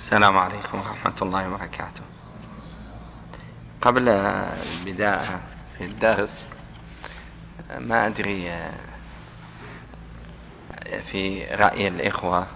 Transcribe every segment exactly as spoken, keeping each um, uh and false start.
السلام عليكم ورحمة الله وبركاته. قبل البداية في الدرس ما أدري في رأي الإخوة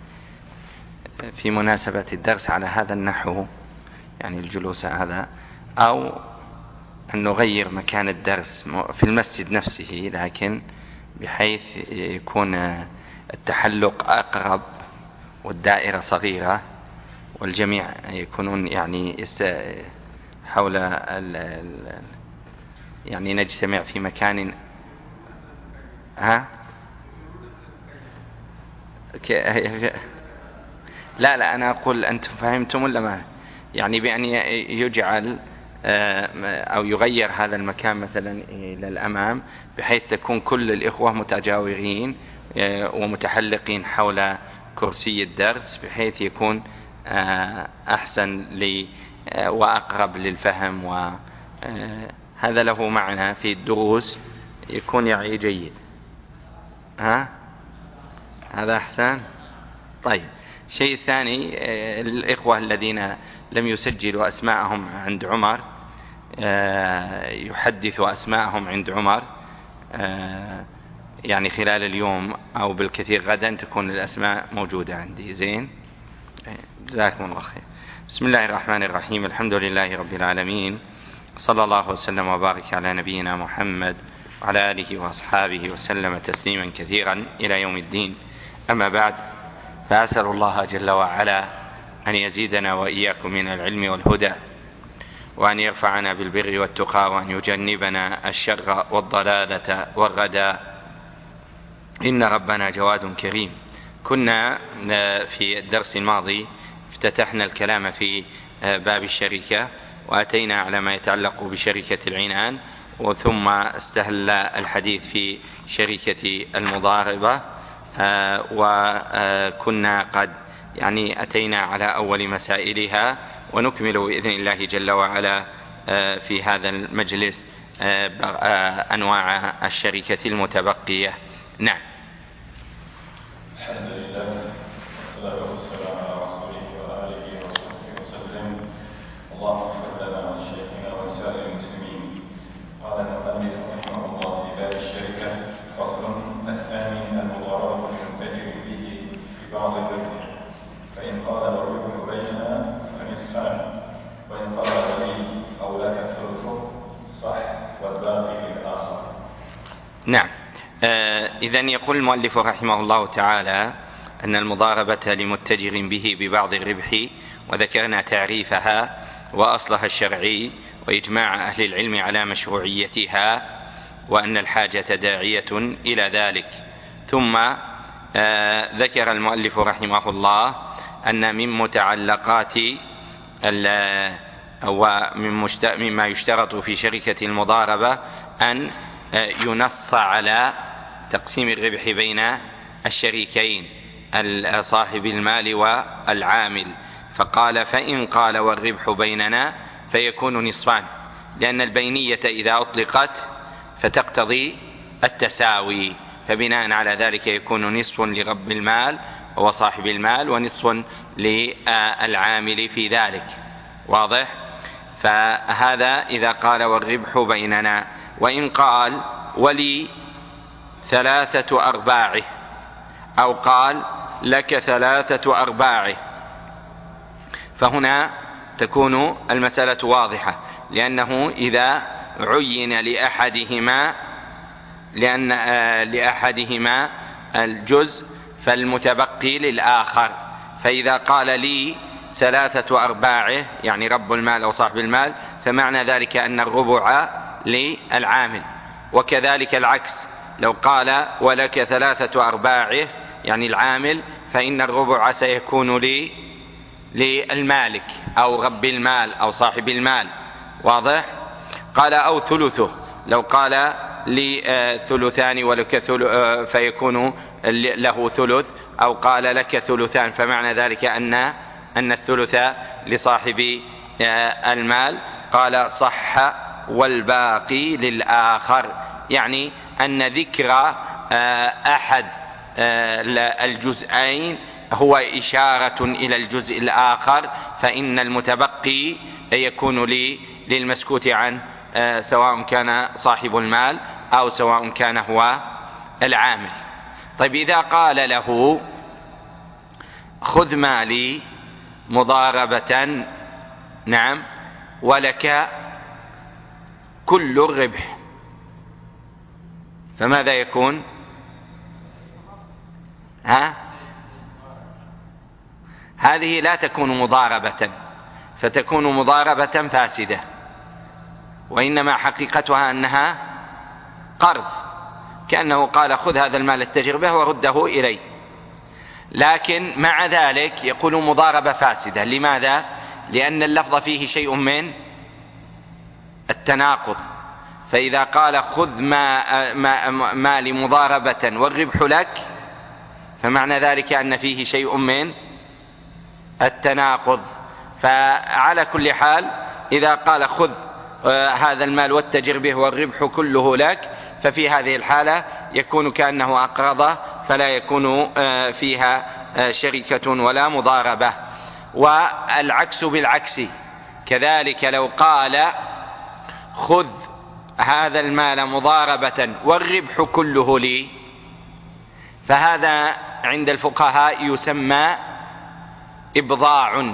في مناسبة الدرس على هذا النحو، يعني الجلوس هذا، أو أن نغير مكان الدرس في المسجد نفسه، لكن بحيث يكون التحلق أقرب والدائرة صغيرة والجميع يكونون يعني حول ال ال يعني نجتمع في مكان. ها لا لا أنا أقول أنتم فهمتم ولا ما؟ يعني بأن يجعل أو يغير هذا المكان مثلا إلى الأمام، بحيث تكون كل الإخوة متجاورين ومتحلقين حول كرسي الدرس، بحيث يكون أحسن لي وأقرب للفهم، وهذا له معنى في الدروس يكون يعني جيد. ها هذا أحسن. طيب، شيء ثاني، الإخوة الذين لم يسجلوا أسماءهم عند عمر يحدثوا أسماءهم عند عمر يعني خلال اليوم أو بالكثير غدا تكون الأسماء موجودة عندي. زين، جزاكم الله خير. بسم الله الرحمن الرحيم. الحمد لله رب العالمين، صلى الله وسلم وبارك على نبينا محمد وعلى آله وأصحابه وسلم تسليما كثيرا إلى يوم الدين. أما بعد، فأسأل الله جل وعلا أن يزيدنا وإياكم من العلم والهدى، وأن يرفعنا بالبر والتقى، وأن يجنبنا الشر والضلالة والردى، إن ربنا جواد كريم. كنا في الدرس الماضي افتتحنا الكلام في باب الشركة، وأتينا على ما يتعلق بشركة العنان، وثم استهل الحديث في شركة المضاربة، وكنا قد يعني أتينا على أول مسائلها، ونكمل بإذن الله جل وعلا في هذا المجلس أنواع الشركة المتبقية. نعم. الحمد لله والصلاة والسلام على رسوله وآله وصحبه وسلم. اللهم اغفر لنا ولشيخنا ولسائر المسلمين. قال المؤلف رحمه الله في باب الشركة: فصل الثاني المضاربة المتجر به في بعض الربح، فإن قال والربح بيننا فنصفان، وإن قال لي أو لك ثلثه صح والباقي للآخر. نعم. آه إذن يقول المؤلف رحمه الله تعالى أن المضاربة لمتجر به ببعض الربح، وذكرنا تعريفها وأصلها الشرعي وإجماع أهل العلم على مشروعيتها، وأن الحاجة داعية إلى ذلك. ثم آه ذكر المؤلف رحمه الله أن من متعلقات ومما يشترط في شركة المضاربة أن ينص على تقسيم الربح بين الشريكين، صاحب المال والعامل. فقال: فإن قال والربح بيننا فيكون نصفان، لأن البينية إذا أطلقت فتقتضي التساوي، فبناء على ذلك يكون نصف لرب المال وصاحب المال، ونصف للعامل في ذلك. واضح؟ فهذا إذا قال والربح بيننا. وإن قال ولي ثلاثة أرباعه، أو قال لك ثلاثة أرباعه، فهنا تكون المسألة واضحة، لأنه إذا عين لأحدهما لأن لأحدهما الجزء فالمتبقي للآخر. فإذا قال لي ثلاثة أرباعه يعني رب المال أو صاحب المال، فمعنى ذلك أن الربع للعامل. وكذلك العكس، لو قال ولك ثلاثة أرباعه يعني العامل، فإن الربع سيكون لي للمالك أو رب المال أو صاحب المال. واضح؟ قال أو ثلثه، لو قال لي ثلثان ولك ثلث فيكون له ثلث، أو قال لك ثلثان، فمعنى ذلك أن أن الثلث لصاحب المال. قال صح والباقي للآخر، يعني أن ذكر أحد الجزئين هو إشارة إلى الجزء الآخر فإن المتبقي يكون لي للمسكوت عنه، سواء كان صاحب المال أو سواء كان هو العامل. طيب إذا قال له خذ مالي مضاربة، نعم، ولك كل الربح، فماذا يكون؟ ها؟ هذه لا تكون مضاربة، فتكون مضاربة فاسدة، وإنما حقيقتها أنها قرض، كأنه قال خذ هذا المال اتجر به ورده إلي، لكن مع ذلك يقول مضاربة فاسدة. لماذا؟ لأن اللفظ فيه شيء من التناقض، فإذا قال خذ ما ما مالي مضاربة والربح لك، فمعنى ذلك أن فيه شيء من التناقض. فعلى كل حال إذا قال خذ هذا المال واتجر به والربح كله لك، ففي هذه الحالة يكون كأنه أقرضه، فلا يكون فيها شركة ولا مضاربة. والعكس بالعكس كذلك، لو قال خذ هذا المال مضاربة والربح كله لي، فهذا عند الفقهاء يسمى إبضاع.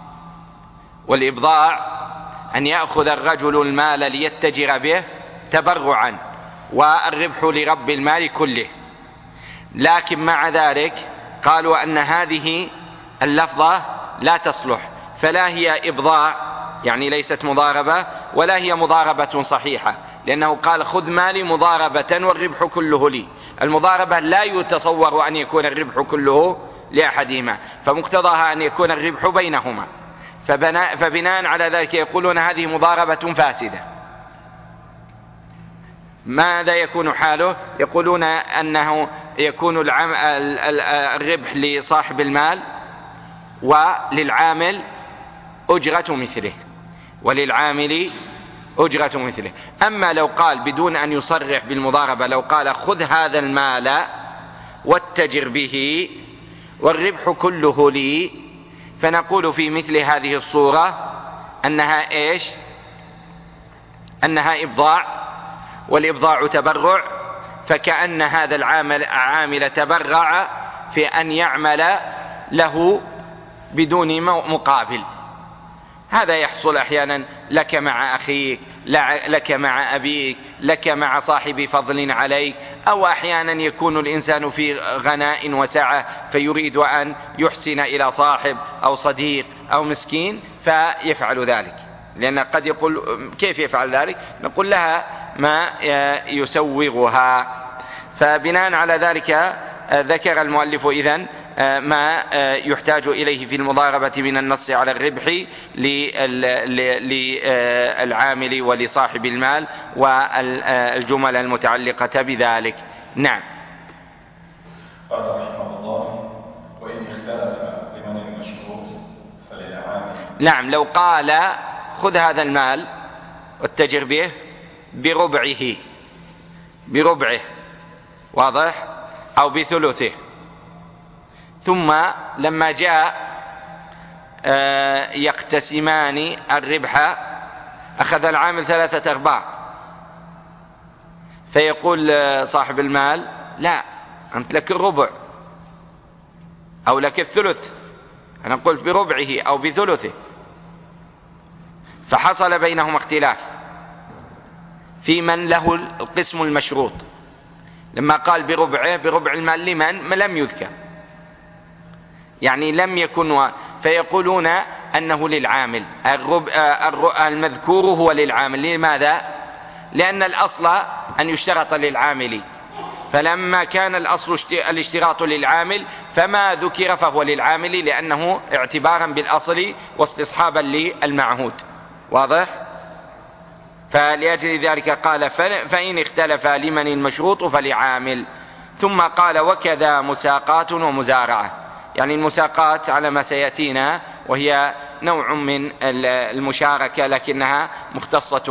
والإبضاع أن يأخذ الرجل المال ليتجر به تبرعا والربح لرب المال كله، لكن مع ذلك قالوا أن هذه اللفظة لا تصلح، فلا هي إبضاع يعني ليست مضاربة، ولا هي مضاربة صحيحة، لأنه قال خذ مالي مضاربة والربح كله لي. المضاربة لا يتصور أن يكون الربح كله لأحدهما، فمقتضاها أن يكون الربح بينهما، فبناء على ذلك يقولون هذه مضاربة فاسدة. ماذا يكون حاله؟ يقولون أنه يكون الربح لصاحب المال وللعامل أجرة مثله، وللعامل أجرة مثله. أما لو قال بدون أن يصرح بالمضاربة، لو قال خذ هذا المال واتجر به والربح كله لي، فنقول في مثل هذه الصورة أنها إيش؟ أنها إبضاع، والإبضاع تبرع، فكأن هذا العامل عامل تبرع في أن يعمل له بدون مقابل. هذا يحصل أحيانا لك مع أخيك، لك مع أبيك، لك مع صاحب فضل عليك، أو أحيانا يكون الإنسان في غناء وسعة فيريد أن يحسن إلى صاحب أو صديق أو مسكين فيفعل ذلك. لأن قد يقول كيف يفعل ذلك؟ نقول لها ما يسوغها. فبناء على ذلك ذكر المؤلف إذن ما يحتاج إليه في المضاربة من النص على الربح للعامل ولصاحب المال والجمل المتعلقة بذلك. نعم. قال رحمه الله: وإن اختلف لمن المشروط فللعامل. نعم، لو قال خذ هذا المال واتجر به بربعه بربعه واضح، أو بثلثه، ثم لما جاء يقتسمان الربح أخذ العامل ثلاثة أرباع، فيقول صاحب المال لا، أنت لك الربع أو لك الثلث، أنا قلت بربعه أو بثلثه، فحصل بينهما اختلاف في من له القسم المشروط. لما قال بربعه بربع المال لمن؟ ما لم يذكر، يعني لم يكن، فيقولون أنه للعامل، المذكور هو للعامل. لماذا؟ لأن الأصل أن يشترط للعامل، فلما كان الأصل الاشتراط للعامل فما ذكر فهو للعامل، لأنه اعتبارا بالأصل واستصحابا للمعهود. واضح؟ فلأجل ذلك قال فإن اختلف لمن المشروط فلعامل. ثم قال وكذا مساقات ومزارعة، يعني المساقات على ما سيأتينا، وهي نوع من المشاركة لكنها مختصة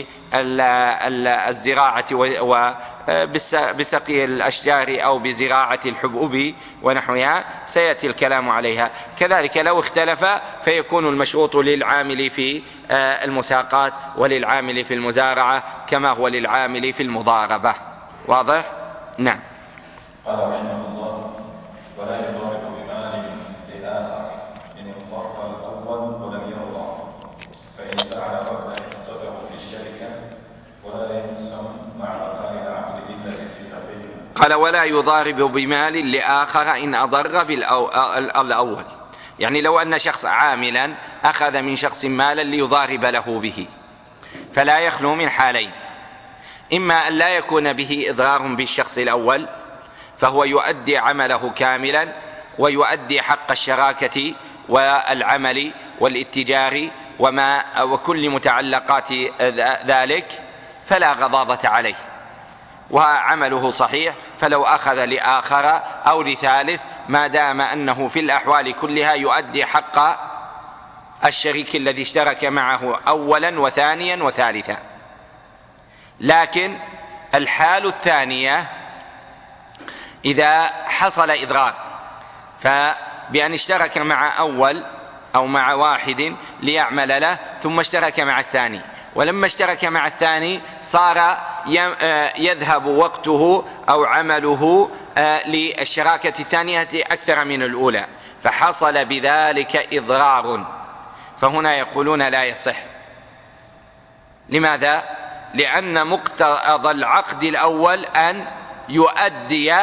بالزراعة وبسقي الأشجار أو بزراعة الحبوب ونحوها، سيأتي الكلام عليها. كذلك لو اختلف فيكون المشروط للعامل في المساقات وللعامل في المزارعة كما هو للعامل في المضاربة. واضح؟ نعم. قال رحمه الله: ولا يضارب بمال لآخر إن انضر الأول ولم يرضى، فإن فعل قبل حصته في الشركة ولا يقسم مع بقاء العقد إلا باتفاقهما. قال: ولا يضارب بمال لآخر إن أضر بالأول. يعني لو أن شخص عاملا أخذ من شخص مالا ليضارب له به، فلا يخلو من حالين: إما أن لا يكون به إضرار بالشخص الأول فهو يؤدي عمله كاملا ويؤدي حق الشراكة والعمل والاتجار وما وكل متعلقات ذلك فلا غضاضة عليه وعمله صحيح، فلو أخذ لآخر أو لثالث ما دام أنه في الأحوال كلها يؤدي حق الشريك الذي اشترك معه أولا وثانيا وثالثا. لكن الحال الثانية إذا حصل إضرار، فبأن اشترك مع أول أو مع واحد ليعمل له ثم اشترك مع الثاني، ولما اشترك مع الثاني صار يذهب وقته أو عمله للشراكة الثانية أكثر من الأولى، فحصل بذلك إضرار، فهنا يقولون لا يصح. لماذا؟ لأن مقتضى العقد الأول أن يؤدي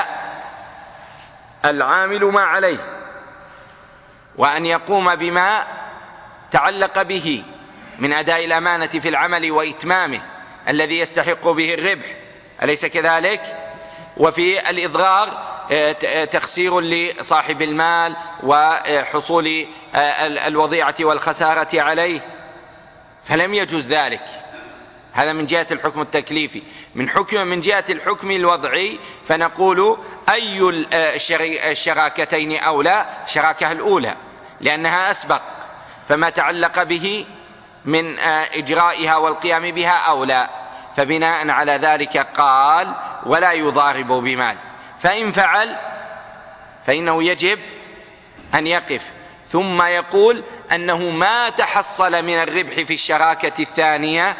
العامل ما عليه وأن يقوم بما تعلق به من أداء الأمانة في العمل وإتمامه الذي يستحق به الربح، أليس كذلك؟ وفي الإضرار تخسير لصاحب المال وحصول الوضيعة والخسارة عليه، فلم يجوز ذلك. هذا من جهة الحكم التكليفي. من حكم من جهة الحكم الوضعي فنقول أي الشراكتين أولى؟ شراكة الأولى لأنها أسبق، فما تعلق به من إجرائها والقيام بها أولى، فبناء على ذلك قال: ولا يضارب بمال. فإن فعل فإنه يجب أن يقف، ثم يقول أنه ما تحصل من الربح في الشراكة الثانية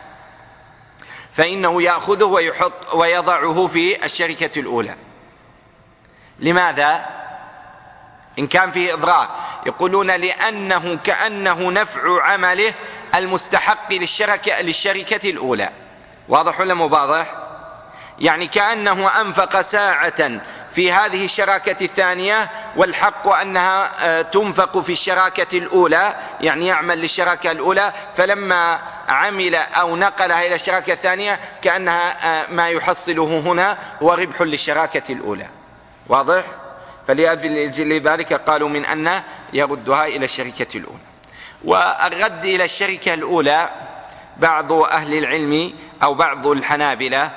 فإنه يأخذه ويحط ويضعه في الشركة الأولى. لماذا؟ إن كان فيه إضرار يقولون لأنه كأنه نفع عمله المستحق للشركة, للشركة الأولى. واضح ولا مو واضح؟ يعني كأنه أنفق ساعة في هذه الشراكة الثانية والحق أنها تنفق في الشراكة الأولى، يعني يعمل للشراكة الأولى، فلما عمل أو نقلها إلى الشراكة الثانية كأنها ما يحصله هنا هو ربح للشراكة الأولى. واضح؟ فلذلك قالوا من أن يردها إلى الشركة الأولى. والرد إلى الشركة الأولى بعض أهل العلم أو بعض الحنابلة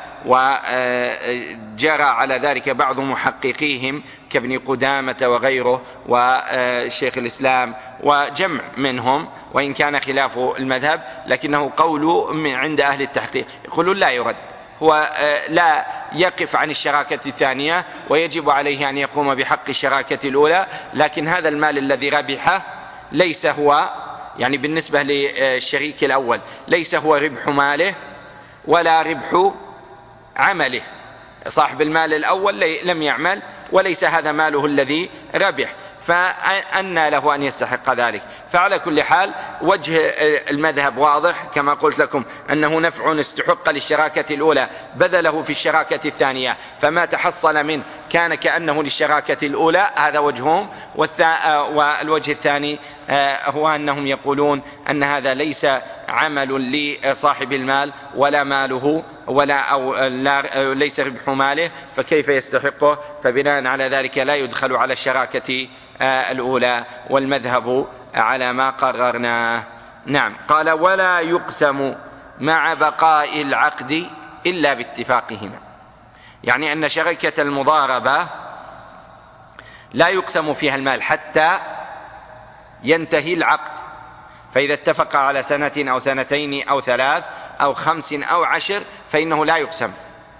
وجرى على ذلك بعض محققيهم كابن قدامة وغيره وشيخ الإسلام وجمع منهم، وإن كان خلاف المذهب لكنه قول من عند أهل التحقيق، يقولون لا يرد، هو لا يقف عن الشراكة الثانية ويجب عليه أن يقوم بحق الشراكة الأولى، لكن هذا المال الذي ربحه ليس هو، يعني بالنسبة للشريك الأول ليس هو ربح ماله ولا ربح عمله. صاحب المال الأول لم يعمل وليس هذا ماله الذي ربح، فأنى له أن يستحق ذلك. فعلى كل حال وجه المذهب واضح كما قلت لكم، أنه نفع استحق للشراكة الأولى بذله في الشراكة الثانية، فما تحصل منه كان كأنه للشراكة الأولى، هذا وجههم. والوجه الثاني هو أنهم يقولون أن هذا ليس عمل لصاحب المال ولا ماله ولا أو لا ليس ربح ماله، فكيف يستحقه؟ فبناء على ذلك لا يدخل على الشراكة الأولى، والمذهب على ما قررناه. نعم. قال: ولا يقسم مع بقاء العقد إلا باتفاقهما، يعني أن شركة المضاربة لا يقسم فيها المال حتى ينتهي العقد، فإذا اتفق على سنة أو سنتين أو ثلاث أو خمس أو عشر فإنه لا يقسم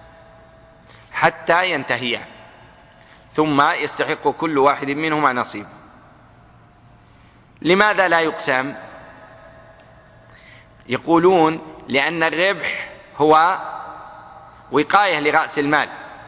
حتى ينتهيا، ثم يستحق كل واحد منهما نصيب. لماذا لا يقسم؟ يقولون لأن الربح هو وقاية لرأس المال،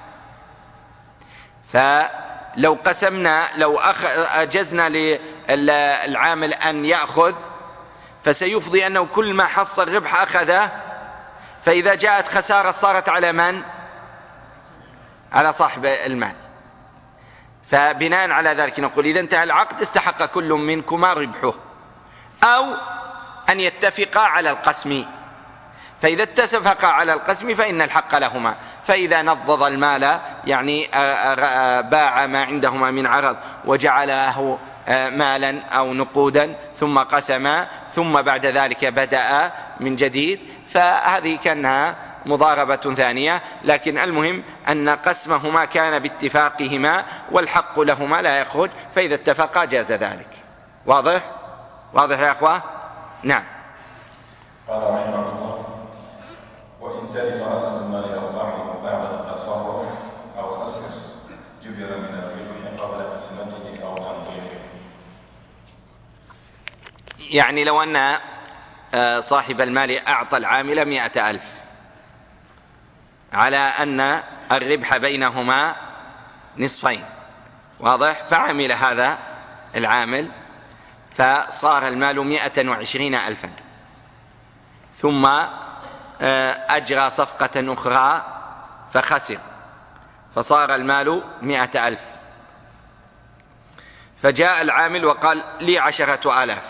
فلو قسمنا لو أجزنا للعامل أن يأخذ فسيفضي أنه كل ما حصل ربح أخذه، فإذا جاءت خسارة صارت على من؟ على صاحب المال. فبناء على ذلك نقول إذا انتهى العقد استحق كل منكما ربحه، أو أن يتفقا على القسم، فإذا اتفقا على القسم فإن الحق لهما. فإذا نضض المال يعني باع ما عندهما من عرض وجعله مالا أو نقودا ثم قسما ثم بعد ذلك بدأ من جديد، فهذه كانها مضاربة ثانية، لكن المهم أن قسمهما كان باتفاقهما والحق لهما لا يخرج، فإذا اتفقا جاز ذلك. واضح؟ واضح يا أخوة؟ نعم. قال رحمه الله: وإن تلف رأس المال أو بعضه بعد التصرف أو خسر جبر من الربح قبل قسمته أو تنظيفه. يعني لو أن صاحب المال أعطى العامل مئة ألف على أن الربح بينهما نصفين، واضح؟ فعمل هذا العامل فصار المال مئة وعشرين ألفا، ثم أجرى صفقة أخرى فخسر فصار المال مئة ألف، فجاء العامل وقال لي عشرة آلاف،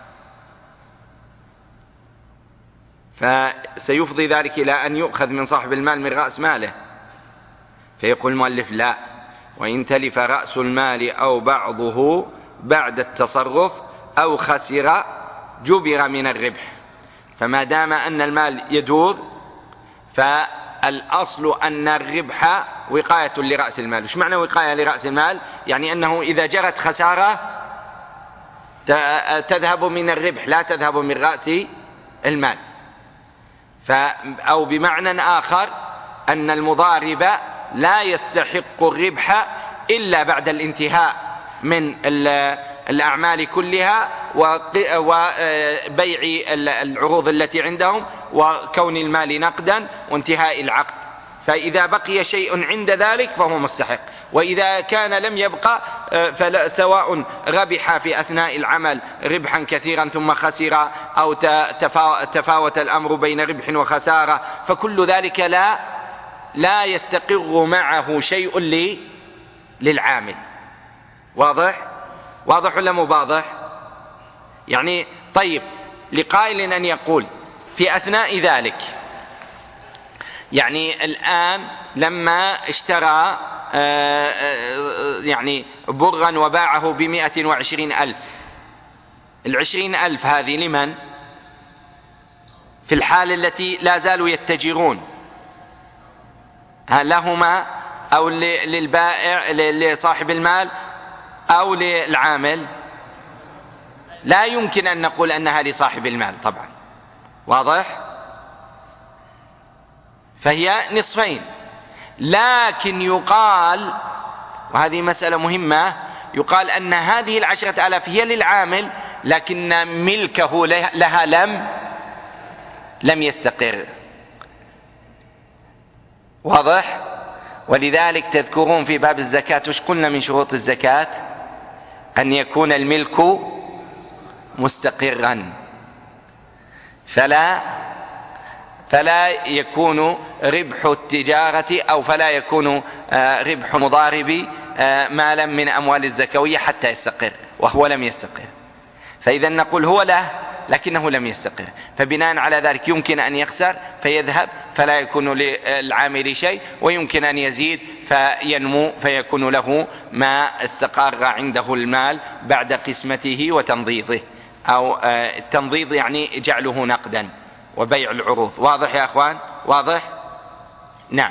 فسيفضي ذلك إلى أن يؤخذ من صاحب المال من رأس ماله، فيقول المؤلف: لا، وإن تلف رأس المال أو بعضه بعد التصرف أو خسر جبر من الربح. فما دام أن المال يدور فالأصل أن الربح وقاية لرأس المال. إيش معنى وقاية لرأس المال؟ يعني أنه إذا جرت خسارة تذهب من الربح لا تذهب من رأس المال. أو بمعنى آخر أن المضارب لا يستحق الربح إلا بعد الانتهاء من الأعمال كلها وبيع العروض التي عندهم وكون المال نقدا وانتهاء العقد. فإذا بقي شيء عند ذلك فهو مستحق، وإذا كان لم يبقى فسواء ربح في أثناء العمل ربحا كثيرا ثم خسر أو تفاوت الأمر بين ربح وخسارة، فكل ذلك لا لا يستقر معه شيء للعامل. واضح؟ واضح ولا مو واضح؟ يعني طيب، لقائل أن يقول في أثناء ذلك، يعني الآن لما اشترى يعني برا وباعه بمئة وعشرين ألف، العشرين ألف هذه لمن؟ في الحال التي لا زالوا يتجرون، لهما أو للبائع لصاحب المال أو للعامل؟ لا يمكن أن نقول أنها لصاحب المال طبعا. واضح؟ فهي نصفين، لكن يقال، وهذه مسألة مهمة، يقال أن هذه العشرة آلاف هي للعامل لكن ملكه لها لم لم يستقر. واضح؟ ولذلك تذكرون في باب الزكاة وش قلنا من شروط الزكاة؟ أن يكون الملك مستقرا، فلا فلا يكون ربح التجارة أو فلا يكون ربح مضارب مالا من أموال الزكوية حتى يستقر، وهو لم يستقر. فإذا نقول هو له لكنه لم يستقر، فبناء على ذلك يمكن أن يخسر فيذهب فلا يكون للعامل شيء، ويمكن أن يزيد فينمو فيكون له ما استقر عنده المال بعد قسمته وتنضيضه، أو التنضيض يعني جعله نقدا وبيع العروض. واضح يا أخوان؟ واضح؟ نعم.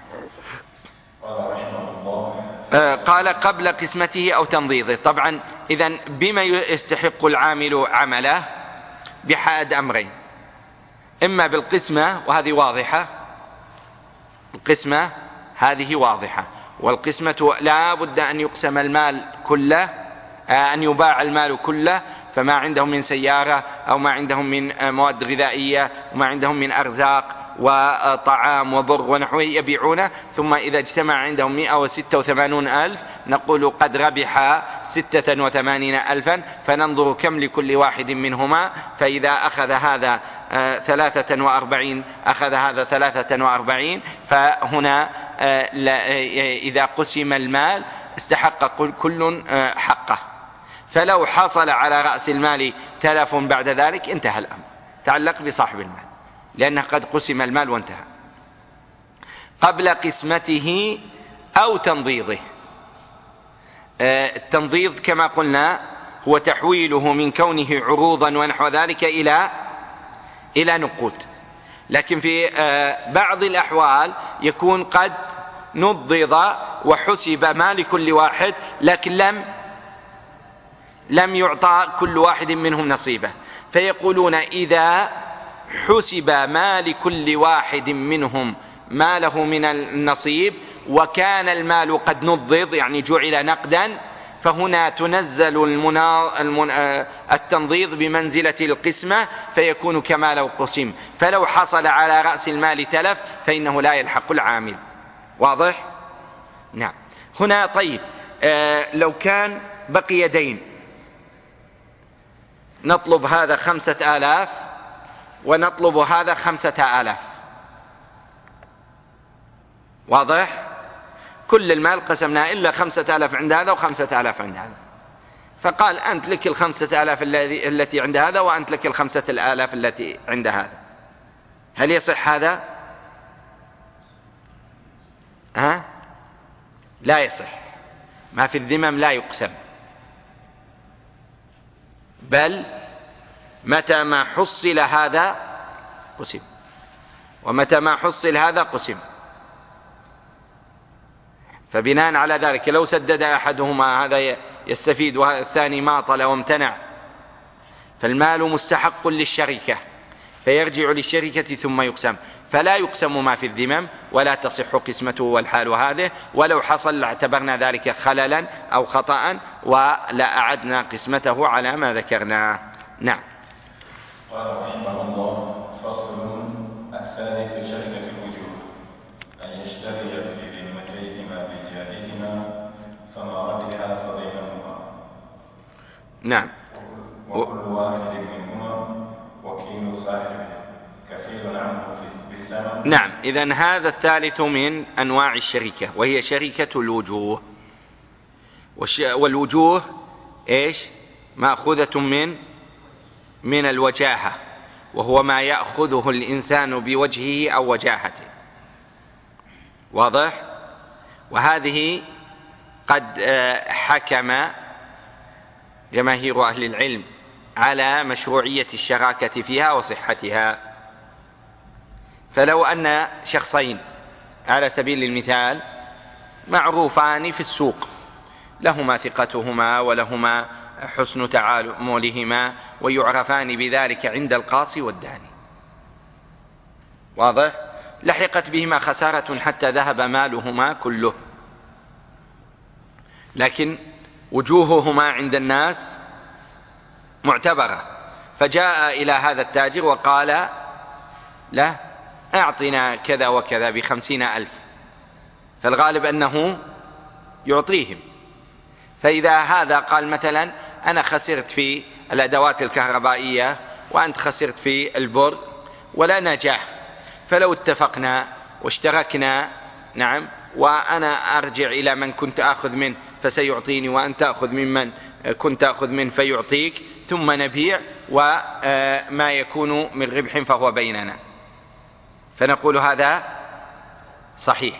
قال قبل قسمته أو تنضيضه. طبعا إذن بما يستحق العامل عمله؟ بأحد أمرين: إما بالقسمة، وهذه واضحة، القسمة هذه واضحة، والقسمة لا بد أن يقسم المال كله، أن يباع المال كله، فما عندهم من سيارة أو ما عندهم من مواد غذائية وما عندهم من أرزاق وطعام وبر ونحوه يبيعونه، ثم إذا اجتمع عندهم مئة وستة وثمانون ألف نقول قد ربح ستة وثمانين ألفا، فننظر كم لكل واحد منهما، فإذا أخذ هذا ثلاثة وأربعين أخذ هذا ثلاثة وأربعين، فهنا إذا قسم المال استحق كل حقه. فلو حصل على رأس المال تلف بعد ذلك انتهى الأمر، تعلق بصاحب المال، لأنه قد قسم المال وانتهى. قبل قسمته أو تنضيضه. التنضيض كما قلنا هو تحويله من كونه عروضا ونحو ذلك إلى إلى نقود، لكن في بعض الأحوال يكون قد نضض وحسب ما لكل واحد، لكن لم لم يعطى كل واحد منهم نصيبه، فيقولون إذا حسب ما لكل واحد منهم ما له من النصيب وكان المال قد نضض يعني جعل نقدا، فهنا تنزل المنا... المنا... التنضيض بمنزلة القسمة، فيكون كما لو قسم. فلو حصل على رأس المال تلف فإنه لا يلحق العامل. واضح؟ نعم. هنا طيب آه لو كان بقي دين، نطلب هذا خمسة آلاف ونطلب هذا خمسة آلاف، واضح؟ كل المال قسمناه إلا خمسة آلاف عند هذا وخمسة آلاف عند هذا، فقال أنت لك الخمسة آلاف التي عند هذا وأنت لك الخمسة الآلاف التي عند هذا. هل يصح هذا؟ ها؟ لا يصح. ما في الذمم لا يقسم، بل متى ما حصل هذا قسم، ومتى ما حصل هذا قسم. فبناء على ذلك لو سدد أحدهما هذا يستفيد والثاني ماطل وامتنع، فالمال مستحق للشركة فيرجع للشركة ثم يقسم، فلا يقسم ما في الذمم ولا تصح قسمته والحال هذه، ولو حصل اعتبرنا ذلك خللا أو خطأ ولا أعدنا قسمته على ما ذكرنا. نعم. قال رحمه الله: فصل الثاني في شركة الوجوه أن يشتري في ذمتيهما بجارهما فما ربح فبينهما. نعم. وكل واحد منهما وكيل صاحبه كفيل عنه بالثمن. نعم. إذن هذا الثالث من أنواع الشركة، وهي شركة الوجوه. والوجوه إيش؟ مأخوذة من من الوجاهة، وهو ما يأخذه الإنسان بوجهه أو وجاهته. واضح؟ وهذه قد حكم جماهير أهل العلم على مشروعية الشراكة فيها وصحتها. فلو أن شخصين على سبيل المثال معروفان في السوق، لهما ثقتهما ولهما حسن تعاملهما ويعرفان بذلك عند القاصي والداني، واضح؟ لحقت بهما خسارة حتى ذهب مالهما كله، لكن وجوههما عند الناس معتبرة، فجاء إلى هذا التاجر وقال له أعطنا كذا وكذا بخمسين ألف، فالغالب أنه يعطيهم. فإذا هذا قال مثلا أنا خسرت في الأدوات الكهربائية وأنت خسرت في البر ولا نجاح، فلو اتفقنا واشتركنا نعم وأنا أرجع إلى من كنت أخذ منه فسيعطيني وأنت تأخذ ممن كنت أخذ منه فيعطيك، ثم نبيع وما يكون من ربح فهو بيننا، فنقول هذا صحيح،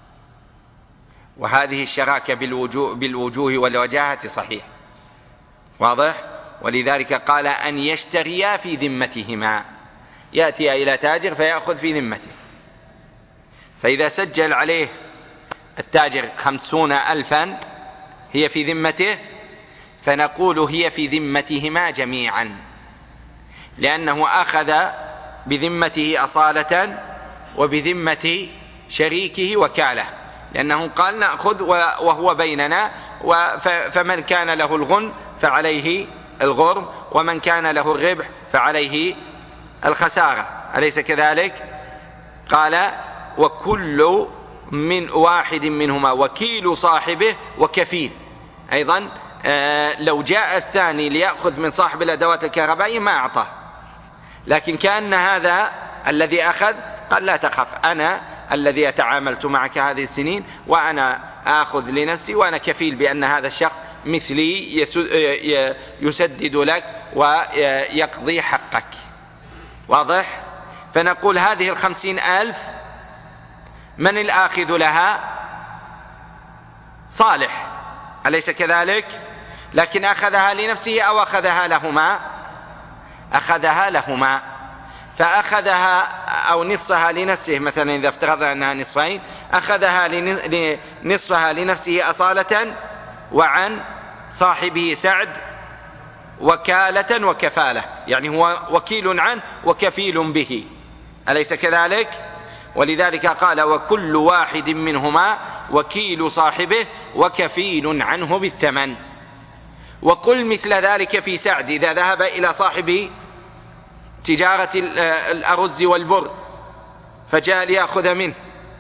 وهذه الشراكة بالوجوه, بالوجوه والوجاهة صحيح. واضح؟ ولذلك قال أن يشتريا في ذمتهما، يأتي إلى تاجر فيأخذ في ذمته، فإذا سجل عليه التاجر خمسون ألفا هي في ذمته، فنقول هي في ذمتهما جميعا، لأنه أخذ بذمته أصالة وبذمة شريكه وكالة، لأنه قال نأخذ وهو بيننا، فمن كان له الغن فعليه الغرم، ومن كان له الربح فعليه الخسارة، أليس كذلك؟ قال وكل من واحد منهما وكيل صاحبه وكفيل. أيضا آه لو جاء الثاني ليأخذ من صاحب الأدوات الكهربائية ما أعطاه، لكن كان هذا الذي أخذ قال لا تخف، أنا الذي تعاملت معك هذه السنين وأنا آخذ لنفسي، وأنا كفيل بأن هذا الشخص مثلي يسدد لك ويقضي حقك. واضح؟ فنقول هذه الخمسين ألف من الآخذ لها؟ صالح، أليس كذلك؟ لكن أخذها لنفسه أو أخذها لهما؟ أخذها لهما، فأخذها أو نصها لنفسه، مثلا إذا افترضنا أنها نصفين، أخذها نصفها لنفسه أصالة، وعن صاحبه سعد وكالة وكفالة، يعني هو وكيل عنه وكفيل به، أليس كذلك؟ ولذلك قال وكل واحد منهما وكيل صاحبه وكفيل عنه بالثمن. وقل مثل ذلك في سعد إذا ذهب إلى صاحب تجارة الأرز والبر فجاء ليأخذ منه،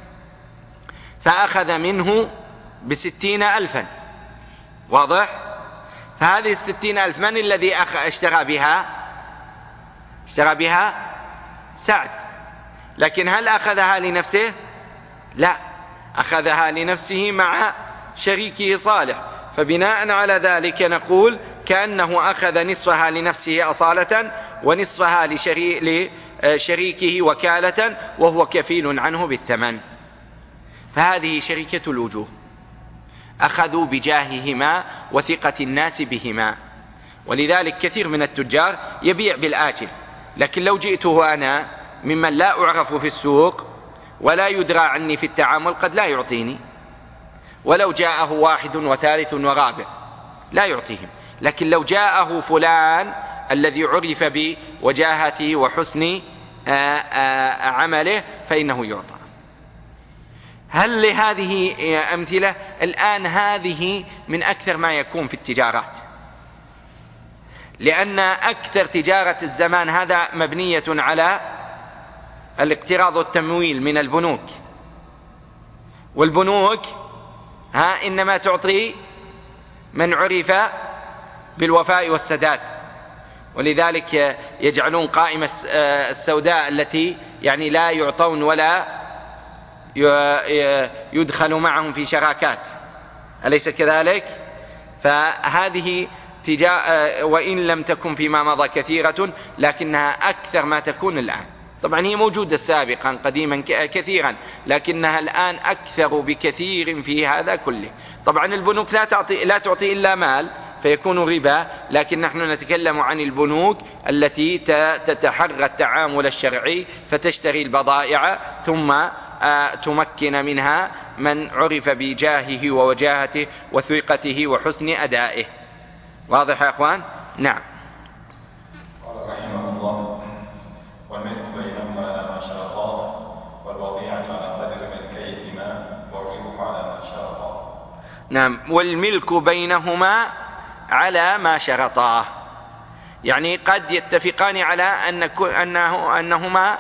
فأخذ منه بستين ألفا. واضح؟ فهذه الستين ألف من الذي اشترى بها؟ اشترى بها سعد، لكن هل أخذها لنفسه؟ لا، أخذها لنفسه مع شريكه صالح، فبناء على ذلك نقول كأنه أخذ نصفها لنفسه أصالة ونصفها لشريكه وكالة، وهو كفيل عنه بالثمن. فهذه شركة الوجوه، أخذوا بجاههما وثقة الناس بهما. ولذلك كثير من التجار يبيع بالآجل، لكن لو جئته أنا ممن لا أعرف في السوق ولا يدرى عني في التعامل قد لا يعطيني، ولو جاءه واحد وثالث ورابع لا يعطيهم، لكن لو جاءه فلان الذي عرف بوجاهته وحسن عمله فإنه يعطى. هل لهذه أمثلة؟ الآن هذه من أكثر ما يكون في التجارات، لأن أكثر تجارة الزمان هذا مبنية على الاقتراض والتمويل من البنوك، والبنوك ها إنما تعطي من عرف بالوفاء والسداد، ولذلك يجعلون قائمة السوداء التي يعني لا يعطون ولا يدخل معهم في شراكات، أليس كذلك؟ فهذه تجارة وإن لم تكن فيما مضى كثيرة لكنها أكثر ما تكون الآن. طبعا هي موجودة سابقا قديما كثيرا، لكنها الآن أكثر بكثير في هذا كله. طبعا البنوك لا تعطي, لا تعطي إلا مال فيكون ربا، لكن نحن نتكلم عن البنوك التي تتحرى التعامل الشرعي فتشتري البضائع ثم تمكن منها من عرف بجاهه ووجاهته وثقته وحسن أدائه. واضح يا أخوان؟ نعم. قال رحمه الله والملك بينهما على ما شرطا والوضيعة على قدر ملكيهما والربح على ما شرطا. نعم، والملك بينهما على ما شرطا، يعني قد يتفقان على أن أنه أنهما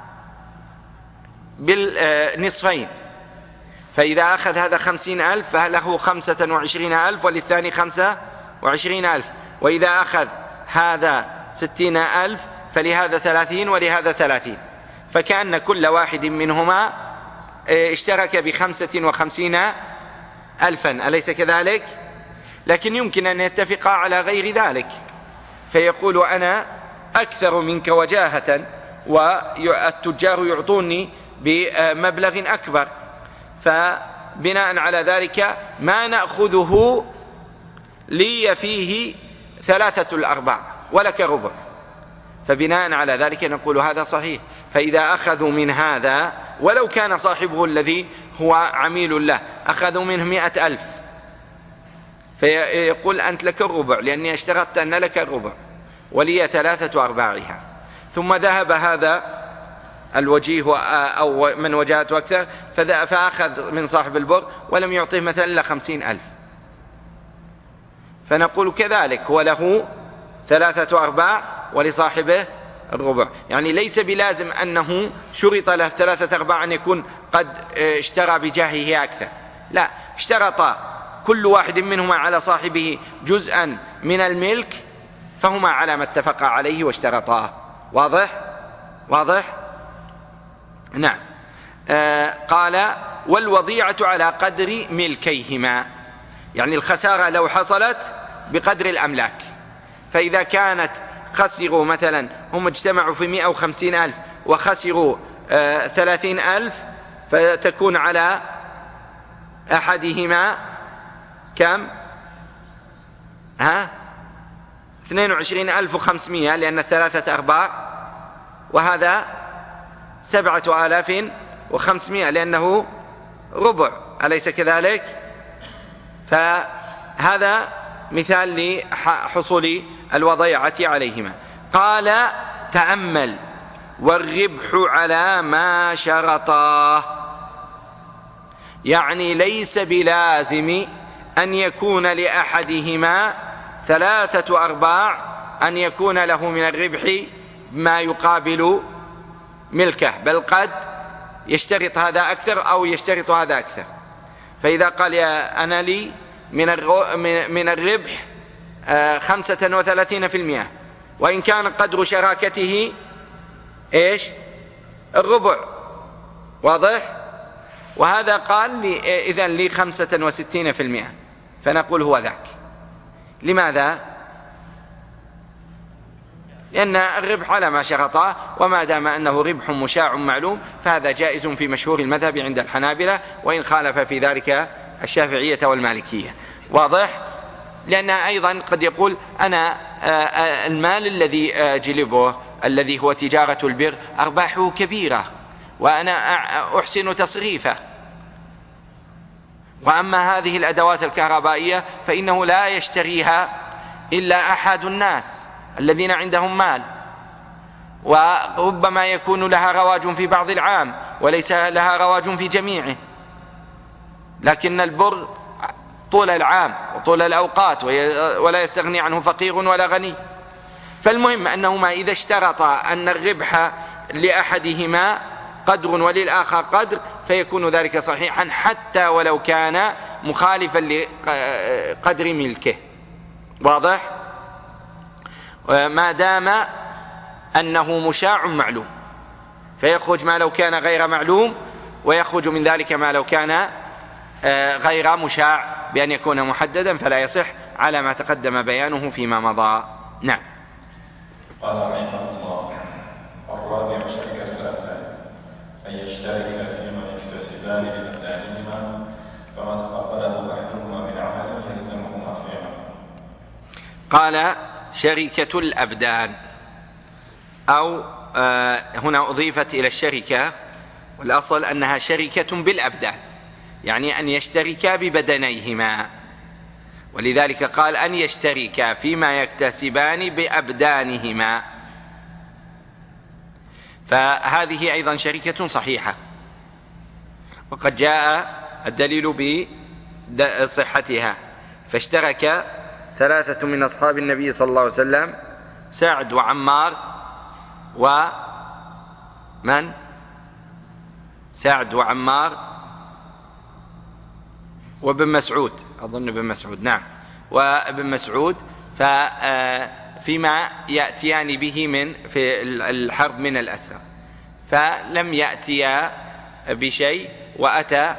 بالنصفين، فإذا أخذ هذا خمسين ألف فله خمسة وعشرين ألف وللثاني خمسة وعشرين ألف، وإذا أخذ هذا ستين ألف فلهذا ثلاثين ولهذا ثلاثين، فكأن كل واحد منهما اشترك بخمسة وخمسين ألفا، أليس كذلك؟ لكن يمكن أن يتفق على غير ذلك، فيقول أنا أكثر منك وجاهة والتجار يعطوني بمبلغ أكبر، فبناء على ذلك ما نأخذه لي فيه ثلاثة الأرباع ولك ربع، فبناء على ذلك نقول هذا صحيح. فإذا أخذوا من هذا ولو كان صاحبه الذي هو عميل له أخذوا منه مئة ألف، فيقول أنت لك الربع لأني اشترطت أن لك الربع، ولي ثلاثة أرباعها. ثم ذهب هذا الوجيه أو من وجهته أكثر فأخذ من صاحب البر ولم يعطيه مثلا إلا خمسين ألف، فنقول كذلك وله ثلاثة أرباع ولصاحبه الربع. يعني ليس بلازم أنه شرط له ثلاثة أرباع أن يكون قد اشترى بجاهه أكثر، لا، اشترط كل واحد منهما على صاحبه جزءا من الملك، فهما على ما اتفقا عليه واشترطاه. واضح؟ واضح؟ نعم. آه قال والوضيعة على قدر ملكيهما، يعني الخسارة لو حصلت بقدر الأملاك، فإذا كانت خسروا مثلا هم اجتمعوا في مئة وخمسين ألف وخسروا آه ثلاثين ألف، فتكون على أحدهما كم؟ ها؟ اثنين وعشرين ألف وخمسمائة، لأن ثلاثة أرباع، وهذا سبعة آلاف وخمسمائة لأنه ربع، أليس كذلك؟ فهذا مثال لحصول الوضيعة عليهما. قال تأمل والربح على ما شرطاه، يعني ليس بلازم أن يكون لأحدهما ثلاثة أرباع أن يكون له من الربح ما يقابل ملكه، بل قد يشترط هذا أكثر أو يشترط هذا أكثر. فإذا قال يا أنا لي من الربح خمسة وثلاثين في المئة، وإن كان قدر شراكته إيش؟ الربع. واضح؟ وهذا قال لي إذن لي خمسة وستين في المئة، فنقول هو ذاك. لماذا؟ لأن الربح على ما شرطه، وما دام أنه ربح مشاع معلوم فهذا جائز في مشهور المذهب عند الحنابلة، وإن خالف في ذلك الشافعية والمالكية. واضح؟ لأن أيضا قد يقول أنا المال الذي أجلبه الذي هو تجارة البر أرباحه كبيرة وأنا أحسن تصريفه، وأما هذه الأدوات الكهربائية فإنه لا يشتريها إلا أحد الناس الذين عندهم مال، وربما يكون لها رواج في بعض العام وليس لها رواج في جميعه، لكن البر طول العام وطول الأوقات ولا يستغني عنه فقير ولا غني. فالمهم أنهما إذا اشترطا أن الربح لأحدهما قدر وللآخر قدر فيكون ذلك صحيحا حتى ولو كان مخالفا لقدر ملكه. واضح؟ ما دام أنه مشاع معلوم، فيخرج ما لو كان غير معلوم، ويخرج من ذلك ما لو كان غير مشاع بأن يكون محددا، فلا يصح على ما تقدم بيانه فيما مضى. نعم. قال رحمه الله: الرابع شركة الأبدان، أن يشترك فيما يكتسبان بأبدانهما، فما تقبله أحدهما من عمل يلزمهما فيما. قال شركة الأبدان، أو آه هنا أضيفت إلى الشركة، والأصل أنها شركة بالأبدان، يعني أن يشتركا ببدنيهما، ولذلك قال أن يشتركا فيما يكتسبان بأبدانهما، فهذه أيضا شركة صحيحة، وقد جاء الدليل بصحتها. فاشترك ثلاثة من أصحاب النبي صلى الله عليه وسلم، سعد وعمار ومن؟ سعد وعمار وابن مسعود، أظن ابن مسعود، نعم، وابن مسعود، فيما يأتيان به من في الحرب من الأسرى، فلم يأتيا بشيء، وأتى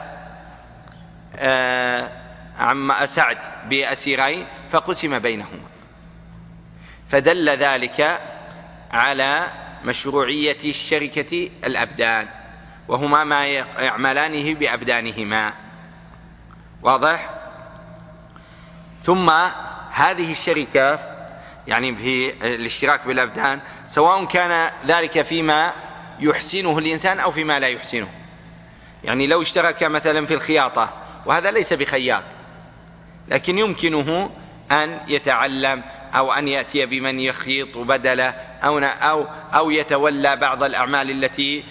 عم سعد بأسيرين فقسم بينهما، فدل ذلك على مشروعية الشركة الأبدان، وهما ما يعملانه بأبدانهما. واضح؟ ثم هذه الشركة يعني في الاشتراك بالأبدان سواء كان ذلك فيما يحسنه الإنسان أو فيما لا يحسنه، يعني لو اشترك مثلا في الخياطة، وهذا ليس بخياط لكن يمكنه أن يتعلم أو أن يأتي بمن يخيط بدله أو, أو, أو يتولى بعض الأعمال التي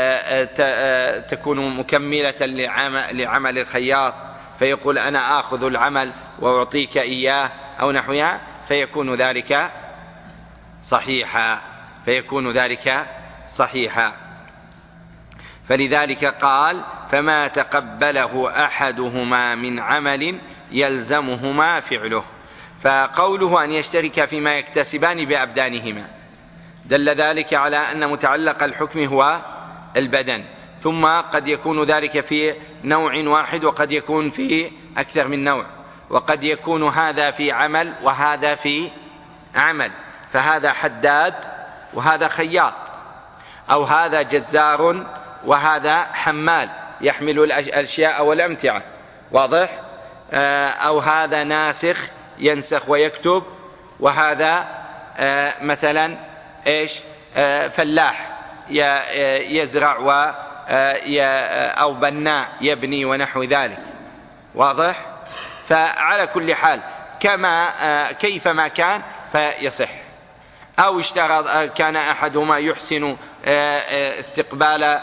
تكون مكملة لعمل الخياط، فيقول أنا آخذ العمل وأعطيك إياه أو نحوها، فيكون ذلك صحيحا فيكون ذلك صحيحا فلذلك قال فما تقبله أحدهما من عمل يلزمهما فعله. فقوله أن يشترك فيما يكتسبان بأبدانهما دل ذلك على أن متعلق الحكم هو البدن، ثم قد يكون ذلك في نوع واحد وقد يكون في أكثر من نوع، وقد يكون هذا في عمل وهذا في عمل، فهذا حداد وهذا خياط، أو هذا جزار وهذا حمال يحمل الأشياء والأمتعة، واضح؟ أو هذا ناسخ ينسخ ويكتب، وهذا مثلا إيش فلاح يزرع و أو بناء يبني ونحو ذلك، واضح؟ فعلى كل حال كما كيفما كان فيصح. أو اشترى كان أحدهما يحسن استقبال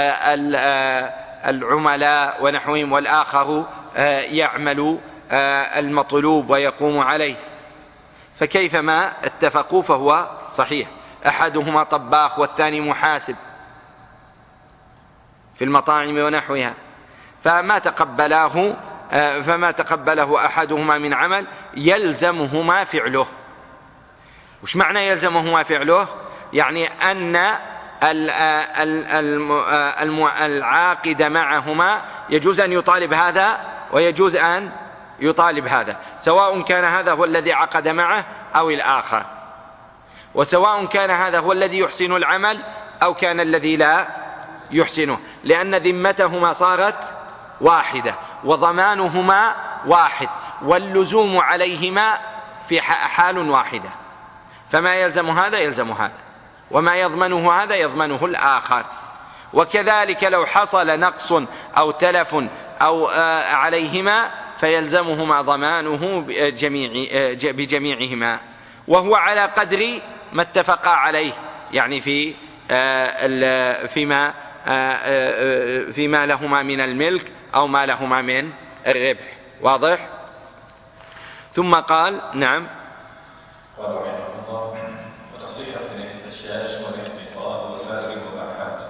العملاء ونحوهم والآخر يعمل المطلوب ويقوم عليه، فكيفما اتفقوا فهو صحيح. أحدهما طباخ والثاني محاسب في المطاعم ونحوها، فما تقبلاه فما تقبله أحدهما من عمل يلزمهما فعله. وش معنى يلزمهما فعله؟ يعني أن العاقد معهما يجوز أن يطالب هذا ويجوز أن يطالب هذا، سواء كان هذا هو الذي عقد معه أو الآخر، وسواء كان هذا هو الذي يحسن العمل أو كان الذي لا يحسنه، لأن ذمتهما صارت واحدة وضمانهما واحد واللزوم عليهما في حال واحدة، فما يلزم هذا يلزم هذا، وما يضمنه هذا يضمنه الآخر. وكذلك لو حصل نقص أو تلف أو عليهما فيلزمهما ضمانه بجميعهما، وهو على قدر ما اتفقا عليه، يعني في فيما فيما لهما من الملك أو ما لهما من الربح، واضح؟ ثم قال نعم قال رحمه الله وتصحيح الدشاش والاحتقار وسائر المباحات.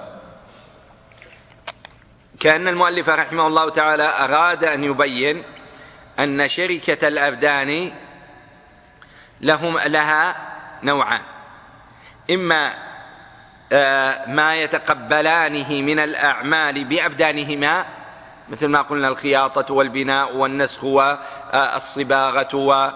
كأن المؤلف رحمه الله تعالى أراد أن يبين أن شركة الأبدان لهم لها نوعان، إما ما يتقبلانه من الأعمال بأبدانهما مثل ما قلنا الخياطة والبناء والنسخ والصباغة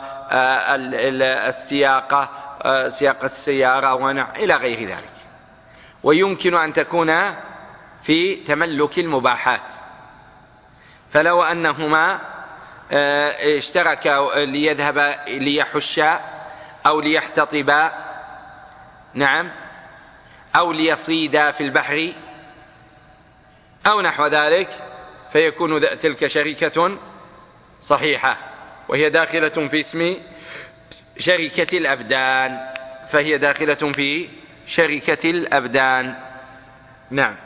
والسياقة سياقة السيارة إلى غير ذلك، ويمكن أن تكون في تملك المباحات. فلو أنهما اشتركا ليذهب ليحشا أو ليحتطبا نعم أو ليصيدا في البحر أو نحو ذلك، فيكون تلك شركة صحيحة، وهي داخلة في اسم شركة الأبدان، فهي داخلة في شركة الأبدان. نعم.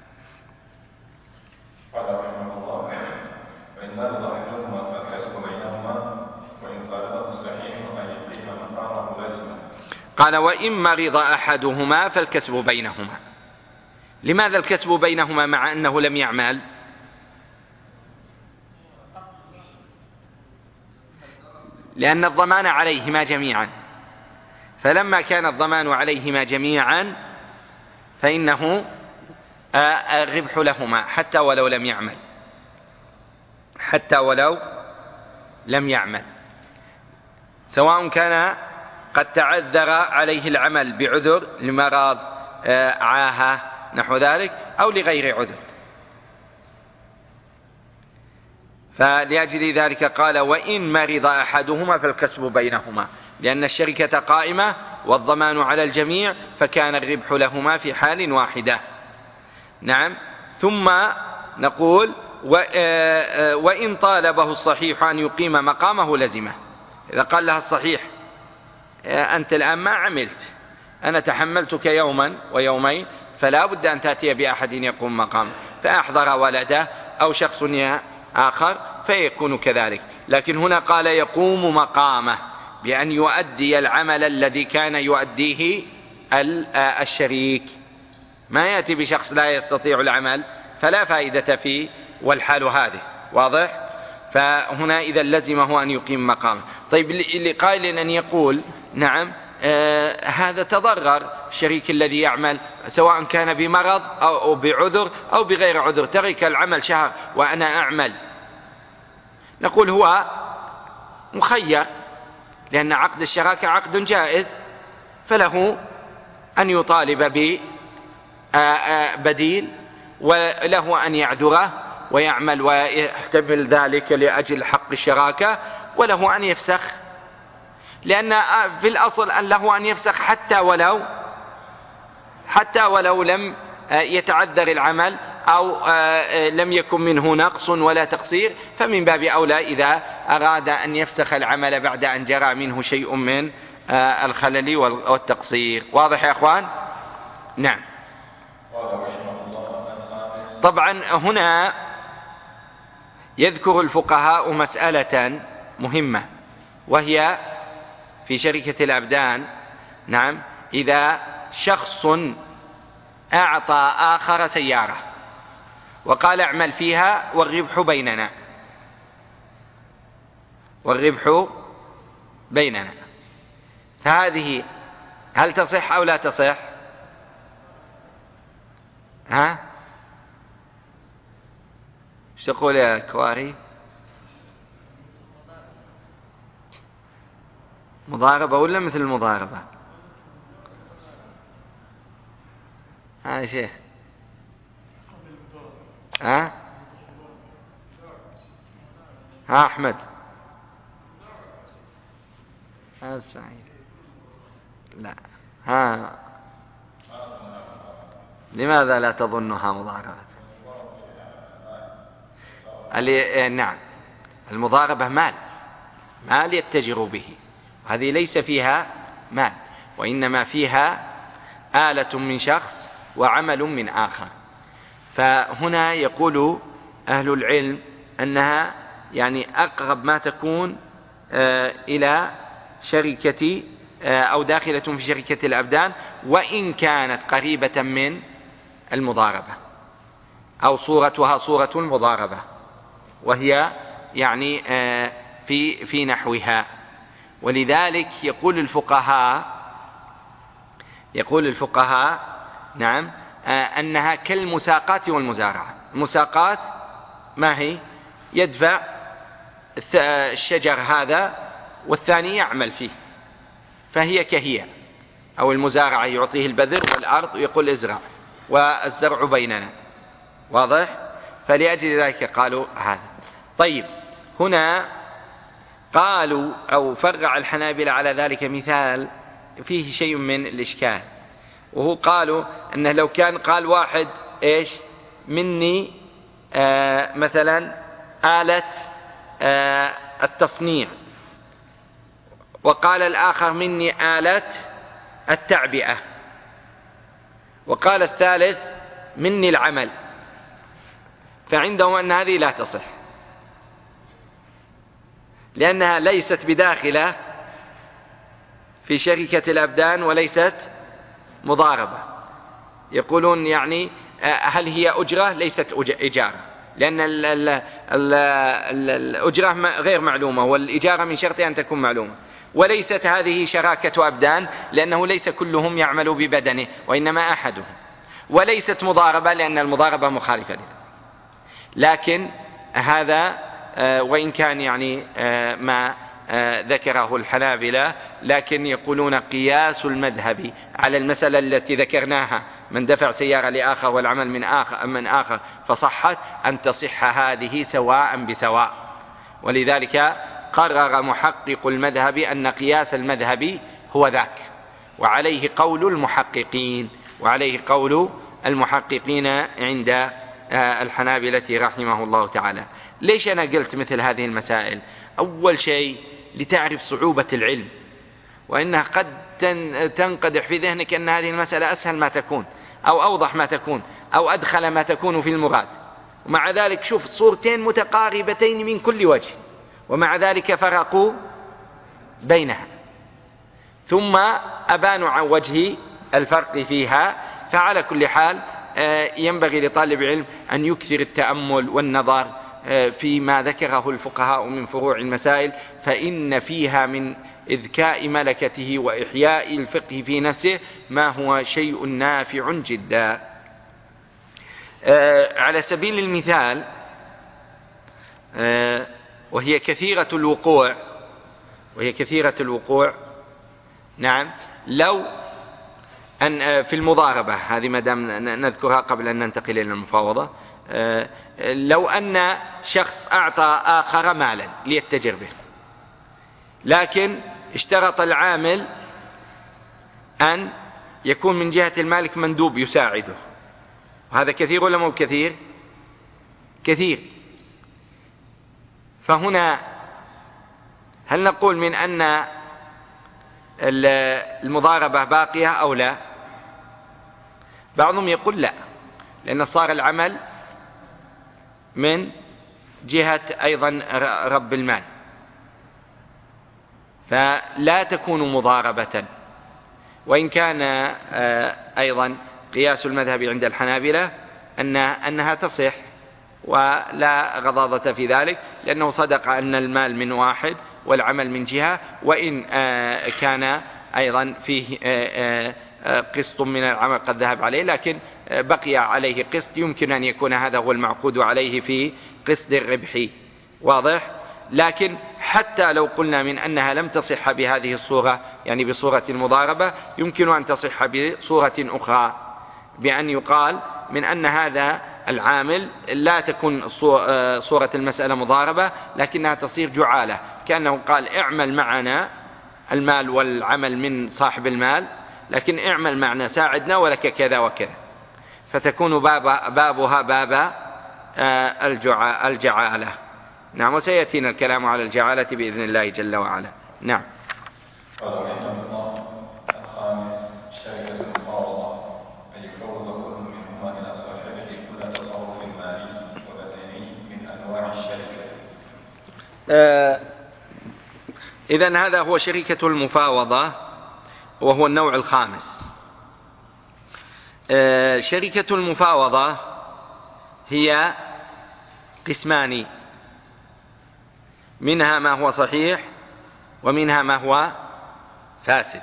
قال رحمه الله وإن مرض أحدهما فالكسب بينهما وإن طالبه الصحيح أن يقيم مقامه لازما. قال وإن مرض أحدهما فالكسب بينهما. لماذا الكسب بينهما مع أنه لم يعمل؟ لأن الضمان عليهما جميعا، فلما كان الضمان عليهما جميعا فإنه الربح لهما حتى ولو لم يعمل حتى ولو لم يعمل سواء كان قد تعذر عليه العمل بعذر لمرض عاهة نحو ذلك أو لغير عذر. فلأجل ذلك قال وإن مرض أحدهما فالكسب بينهما، لأن الشركة قائمة والضمان على الجميع، فكان الربح لهما في حال واحدة. نعم. ثم نقول وإن طالبه الصحيح أن يقيم مقامه لزمه. إذا قال لها الصحيح أنت الآن ما عملت، أنا تحملتك يوما ويومين، فلا بد أن تأتي بأحد يقوم مقام، فأحضر ولده أو شخص آخر فيكون كذلك. لكن هنا قال يقوم مقامه بأن يؤدي العمل الذي كان يؤديه الشريك، ما يأتي بشخص لا يستطيع العمل فلا فائدة فيه، والحال هذه واضح. فهنا إذا لزمه أن يقيم مقامه. طيب لقائل أن يقول نعم آه هذا تضرر الشريك الذي يعمل سواء كان بمرض أو بعذر أو بغير عذر، ترك العمل شهر وأنا أعمل، نقول هو مخير، لأن عقد الشراكة عقد جائز، فله أن يطالب ببديل وله أن يعذره ويعمل ويحتمل ذلك لأجل حق الشراكة، وله أن يفسخ، لأن في الأصل أن له أن يفسخ حتى ولو حتى ولو لم يتعذر العمل أو لم يكن منه نقص ولا تقصير، فمن باب أولى إذا أراد أن يفسخ العمل بعد أن جرى منه شيء من الخلل والتقصير. واضح يا أخوان؟ نعم. طبعا هنا يذكر الفقهاء مسألة مهمة، وهي في شركة الأبدان، نعم، إذا شخص أعطى آخر سيارة وقال اعمل فيها والربح بيننا، والربح بيننا، فهذه هل تصح أو لا تصح؟ ها؟ ايش تقول يا كواري؟ مضاربة ولا مثل المضاربة؟ ها يا شيخ؟ ها؟ ها أحمد؟ ها سعيد؟ لا. ها لماذا لا تظنها مضاربة؟ اللي نعم، المضاربة مال مال يتجر به، هذه ليس فيها مال، وإنما فيها آلة من شخص وعمل من آخر. فهنا يقول أهل العلم أنها يعني أقرب ما تكون إلى شركة أو داخلة في شركة الأبدان، وإن كانت قريبة من المضاربة أو صورتها صورة المضاربة، وهي يعني في في نحوها. ولذلك يقول الفقهاء يقول الفقهاء نعم أنها كالمساقات والمزارعة. المساقات ما هي؟ يدفع الشجر هذا والثاني يعمل فيه، فهي كهي. أو المزارعة يعطيه البذر والأرض ويقول ازرع والزرع بيننا. واضح؟ فلأجل ذلك قالوا هذا. طيب هنا قالوا أو فرع الحنابلة على ذلك مثال فيه شيء من الإشكال، وهو قالوا أنه لو كان قال واحد إيش مني آه مثلا آلة آه التصنيع، وقال الآخر مني آلة التعبئة، وقال الثالث مني العمل، فعندهم أن هذه لا تصح، لأنها ليست بداخلة في شركة الأبدان وليست مضاربة. يقولون يعني هل هي أجرة؟ ليست إجارة، لأن ال ال ال الأجرة غير معلومة، والإجارة من شرط أن تكون معلومة. وليست هذه شراكة أبدان، لأنه ليس كلهم يعمل ببدنه وإنما أحدهم. وليست مضاربة، لأن المضاربة مخالفة لها. لكن هذا وإن كان يعني ما ذكره الحنابلة، لكن يقولون قياس المذهب على المسألة التي ذكرناها، من دفع سيارة لآخر والعمل من آخر, من آخر فصحت، أن تصح هذه سواء بسواء. ولذلك قرر محقق المذهب أن قياس المذهب هو ذاك، وعليه قول المحققين وعليه قول المحققين عند الحنابلة رحمه الله تعالى. ليش أنا قلت مثل هذه المسائل؟ أول شيء لتعرف صعوبة العلم وإنها قد تنقدح في ذهنك أن هذه المسألة أسهل ما تكون أو أوضح ما تكون أو أدخل ما تكون في المراد، ومع ذلك شوف صورتين متقاربتين من كل وجه، ومع ذلك فرقوا بينها ثم أبانوا عن وجه الفرق فيها. فعلى كل حال ينبغي لطالب العلم أن يكثر التأمل والنظر فيما ذكره الفقهاء من فروع المسائل، فإن فيها من إذكاء ملكته وإحياء الفقه في نفسه ما هو شيء نافع جدا. على سبيل المثال، وهي كثيرة الوقوع وهي كثيرة الوقوع نعم، لو أن في المضاربة هذه ما دام نذكرها قبل أن ننتقل إلى المفاوضة، لو أن شخص أعطى آخر مالا ليتجر به، لكن اشترط العامل أن يكون من جهة المالك مندوب يساعده، وهذا كثير ولا مو كثير؟ كثير. فهنا هل نقول من أن المضاربة باقية أو لا؟ بعضهم يقول لا، لأن صار العمل من جهة أيضا رب المال، فلا تكون مضاربة. وإن كان أيضا قياس المذهب عند الحنابلة أن أنها تصح ولا غضاضة في ذلك، لأنه صدق أن المال من واحد والعمل من جهة، وإن كان أيضا فيه قسط من العمل قد ذهب عليه، لكن بقي عليه قسط يمكن أن يكون هذا هو المعقود عليه في قسط الربح. واضح؟ لكن حتى لو قلنا من أنها لم تصح بهذه الصورة، يعني بصورة المضاربة، يمكن أن تصح بصورة أخرى، بأن يقال من أن هذا العامل لا تكون صورة المسألة مضاربة، لكنها تصير جعالة، كأنه قال اعمل معنا المال والعمل من صاحب المال، لكن اعمل معنا ساعدنا ولك كذا وكذا، فتكون باب بابها باب الجعالة. نعم، وسيأتينا الكلام على الجعالة بإذن الله جل وعلا. نعم. آه إذن هذا هو شركة المفاوضة، وهو النوع الخامس. آه شركة المفاوضة هي قسمان، منها ما هو صحيح ومنها ما هو فاسد.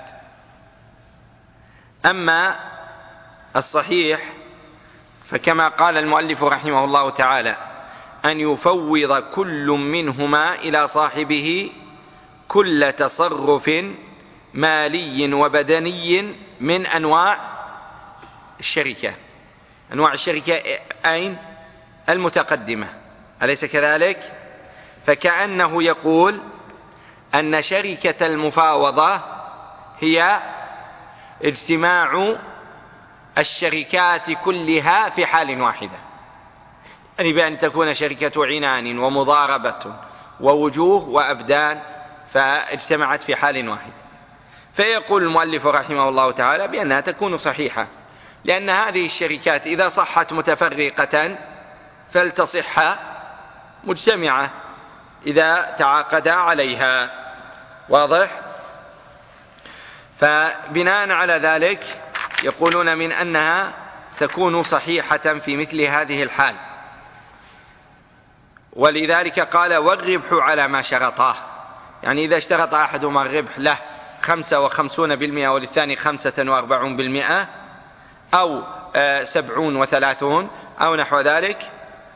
أما الصحيح فكما قال المؤلف رحمه الله تعالى: أن يفوض كل منهما إلى صاحبه كل تصرف مالي وبدني من أنواع الشركة. أنواع الشركة أين؟ المتقدمة، أليس كذلك؟ فكأنه يقول أن شركة المفاوضة هي اجتماع الشركات كلها في حال واحدة، يعني بأن تكون شركة عنان ومضاربة ووجوه وأبدان فاجتمعت في حال واحد. فيقول المؤلف رحمه الله تعالى بأنها تكون صحيحة، لأن هذه الشركات إذا صحت متفرقة فلتصح مجتمعة إذا تعاقدا عليها. واضح؟ فبناء على ذلك يقولون من أنها تكون صحيحة في مثل هذه الحال، ولذلك قال: والربح على ما شرطاه، يعني إذا اشترط أحدهما الربح له خمسة وخمسون بالمئة وللثاني خمسة وأربعون بالمئة أو سبعون وثلاثون أو نحو ذلك،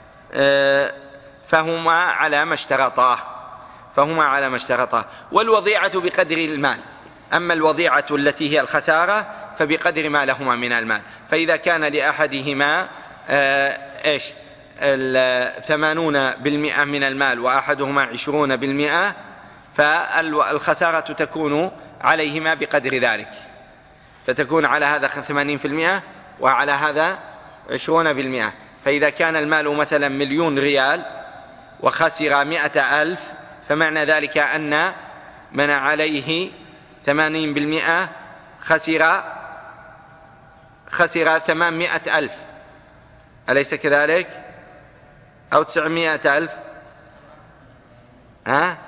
فهما على ما اشترطاه فهما على ما اشترطاه والوضيعة بقدر المال. أما الوضيعة التي هي الخسارة فبقدر ما لهما من المال. فإذا كان لأحدهما إيش ثمانون بالمئة من المال وأحدهما عشرون بالمئة، فالخسارة تكون عليهما بقدر ذلك، فتكون على هذا ثمانين بالمئة وعلى هذا عشرون بالمئة. فإذا كان المال مثلا مليون ريال وخسر مئة ألف، فمعنى ذلك أن من عليه ثمانين بالمئة خسر خسر ثمانمائة ألف، أليس كذلك؟ أو تسعمائة ألف؟ ها؟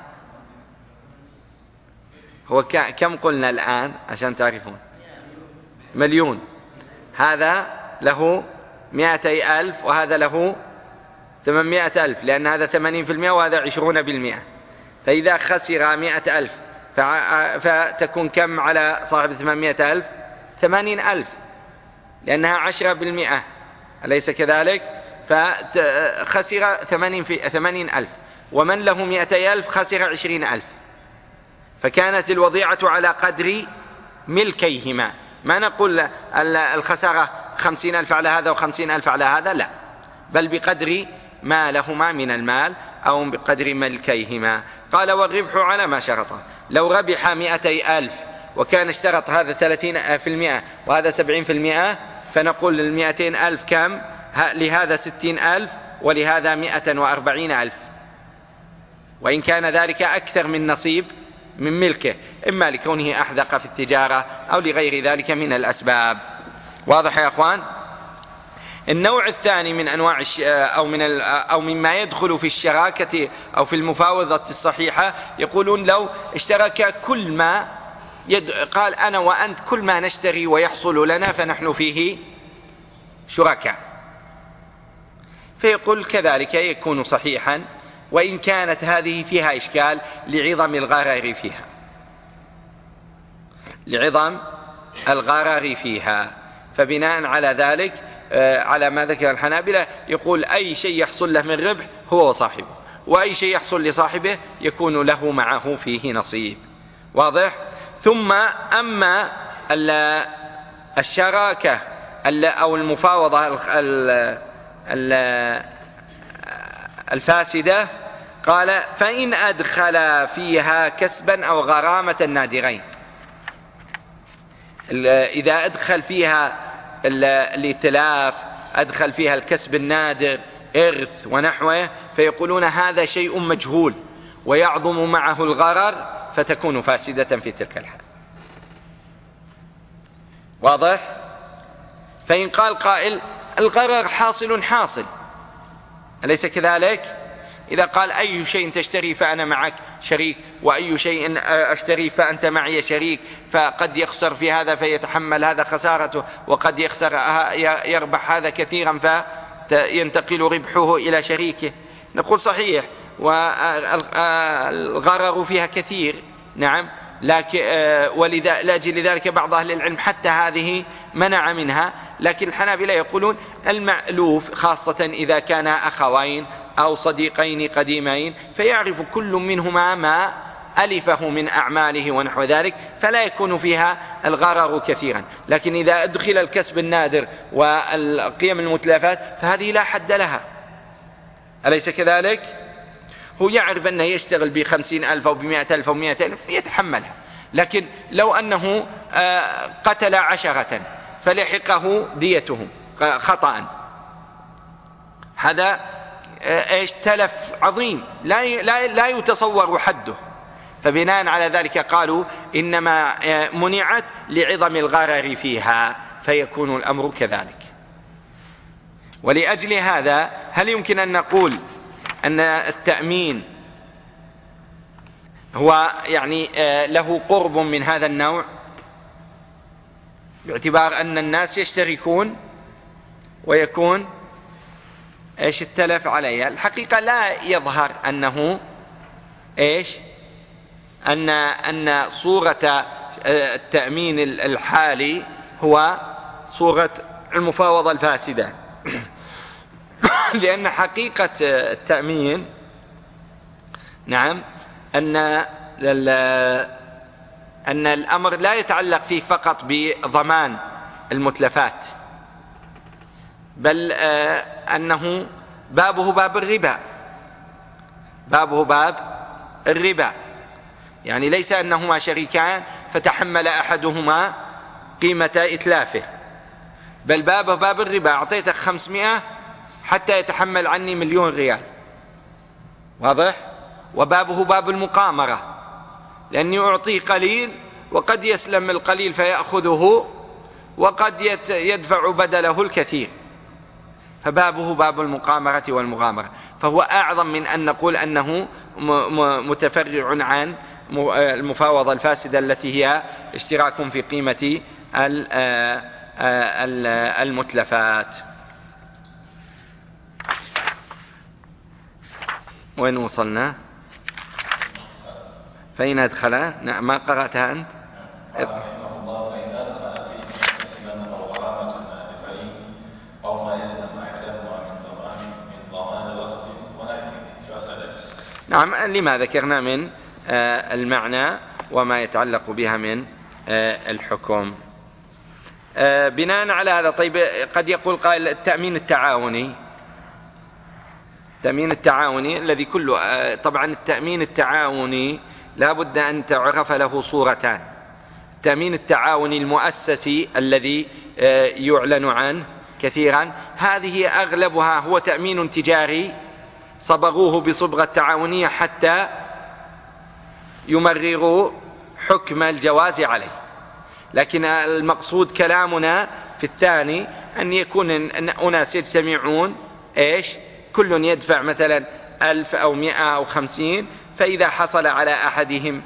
هو كم قلنا الآن عشان تعرفون؟ مليون. هذا له مائتي ألف وهذا له ثمانمائة ألف، لأن هذا ثمانين في المئة وهذا عشرون بالمئة. فإذا خسر مائة ألف فتكون كم على صاحب ثمانمائة ألف؟ ثمانين ألف، لأنها عشرة بالمئة، أليس كذلك؟ فخسر ثمانين, في ثمانين ألف، ومن له مائتي ألف خسر عشرين ألف. فكانت الوضيعة على قدر ملكيهما. ما نقول الخسارة خمسين ألف على هذا وخمسين ألف على هذا، لا، بل بقدر ما لهما من المال أو بقدر ملكيهما. قال والربح على ما شرطه. لو ربح مائتي ألف وكان اشترط هذا ثلاثين في المئة وهذا سبعين في المئة، فنقول المائتين ألف كم؟ لهذا ستين ألف ولهذا مائة وأربعين ألف، وإن كان ذلك أكثر من نصيب من ملكه، إما لكونه أحذق في التجارة أو لغير ذلك من الأسباب. واضح يا أخوان؟ النوع الثاني من أنواع أو من أو مما يدخل في الشراكة أو في المفاوضة الصحيحة، يقولون لو اشترك كل ما يد... قال أنا وأنت كل ما نشتري ويحصل لنا فنحن فيه شركاء، فيقول كذلك يكون صحيحا، وإن كانت هذه فيها إشكال لعظم الغرر فيها لعظم الغرر فيها فبناء على ذلك على ما ذكر الحنابلة يقول أي شيء يحصل له من ربح هو وصاحبه، وأي شيء يحصل لصاحبه يكون له معه فيه نصيب. واضح؟ ثم أما الشراكة أو المفاوضة الفاسدة، قال فإن أدخل فيها كسبا أو غرامة نادرين. إذا أدخل فيها الائتلاف، أدخل فيها الكسب النادر، إرث ونحوه، فيقولون هذا شيء مجهول ويعظم معه الغرر، فتكون فاسدة في تلك الحال. واضح؟ فإن قال قائل الغرر حاصل حاصل، أليس كذلك؟ إذا قال أي شيء تشتري فأنا معك شريك، وأي شيء أشتري فأنت معي شريك، فقد يخسر في هذا فيتحمل هذا خسارته، وقد يخسر يربح هذا كثيرا فينتقل ربحه إلى شريكه، نقول صحيح والغرر فيها كثير، نعم، لكن ولذلك ذلك بعض أهل العلم حتى هذه منع منها، لكن الحنابلة يقولون المألوف خاصة إذا كان أخوين أو صديقين قديمين، فيعرف كل منهما ما ألفه من أعماله ونحو ذلك، فلا يكون فيها الغرر كثيرا. لكن إذا أدخل الكسب النادر والقيم المتلفات فهذه لا حد لها، أليس كذلك؟ هو يعرف أنه يشتغل بخمسين ألف أو بمائة ألف أو مائة ألف يتحملها، لكن لو أنه قتل عشرة فلحقه ديتهم خطأ، هذا ايش تلف عظيم لا لا لا يتصور حده، فبناء على ذلك قالوا إنما منعت لعظم الغرر فيها، فيكون الأمر كذلك. ولأجل هذا هل يمكن أن نقول أن التأمين هو يعني له قرب من هذا النوع، باعتبار أن الناس يشتركون ويكون ايش التلف عليها؟ الحقيقة لا يظهر أنه ايش أن أن صورة التأمين الحالي هو صورة المفاوضة الفاسدة لأن حقيقة التأمين، نعم، أن أن الأمر لا يتعلق فيه فقط بضمان المتلفات، بل أنه بابه باب الربا، بابه باب الربا، يعني ليس أنهما شريكان فتحمل أحدهما قيمة إتلافه، بل بابه باب الربا، أعطيتك خمسمائة حتى يتحمل عني مليون ريال. واضح؟ وبابه باب المقامرة، لأني أعطيه قليل وقد يسلم القليل فيأخذه، وقد يدفع بدله الكثير، فبابه باب المقامرة والمغامرة، فهو أعظم من أن نقول أنه متفرع عن المفاوضة الفاسدة التي هي اشتراك في قيمة المتلفات. وين وصلنا؟ فإن أدخل، نعم ما قرأتها أنت؟ نعم، لما ذكرنا من المعنى وما يتعلق بها من الحكم. بناء على هذا، طيب قد يقول قائل التأمين التعاوني، التأمين التعاوني الذي كله، طبعا التأمين التعاوني لا بد أن تعرف له صورتان: التأمين التعاوني المؤسسي الذي يعلن عنه كثيرا، هذه أغلبها هو تأمين تجاري صبغوه بصبغة تعاونية حتى يمرروا حكم الجواز عليه. لكن المقصود كلامنا في الثاني أن يكون أناس يجتمعون، إيش، كل يدفع مثلا ألف أو مئة أو خمسين، فإذا حصل على أحدهم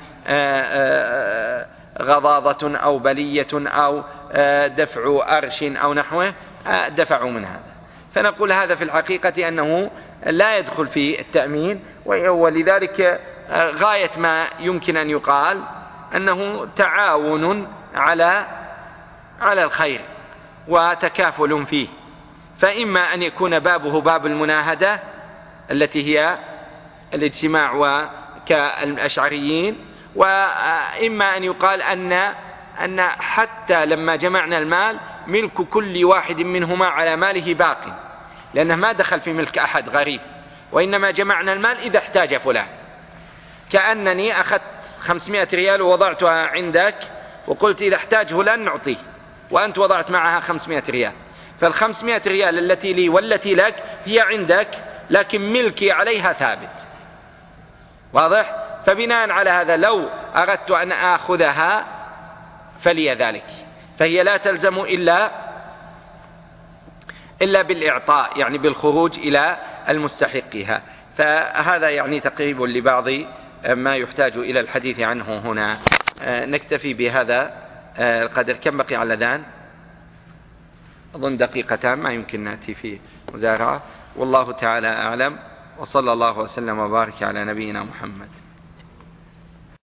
غضاضة أو بلية أو دفع أرش أو نحوه دفعوا من هذا. فنقول هذا في الحقيقة أنه لا يدخل في التأمين، ولذلك غاية ما يمكن أن يقال أنه تعاون على على الخير وتكافل فيه، فإما أن يكون بابه باب المناهدة التي هي الاجتماع وكالأشعريين، وإما أن يقال أن أن حتى لما جمعنا المال ملك كل واحد منهما على ماله باقي، لأنه ما دخل في ملك أحد غريب، وإنما جمعنا المال إذا احتاج فلان. كأنني أخذت خمسمائة ريال ووضعتها عندك وقلت إذا احتاج فلان نعطيه، وأنت وضعت معها خمسمائة ريال، فالخمسمائة ريال التي لي والتي لك هي عندك، لكن ملكي عليها ثابت. واضح؟ فبناء على هذا لو أردت أن آخذها فلي ذلك، فهي لا تلزم إلا إلا بالإعطاء، يعني بالخروج إلى المستحقها. فهذا يعني تقريب لبعض ما يحتاج إلى الحديث عنه هنا. نكتفي بهذا القدر. كم بقي على الأذان؟ أظن دقيقتان، ما يمكن نأتي في مزارعة. والله تعالى أعلم، وصلى الله وسلم وبارك على نبينا محمد.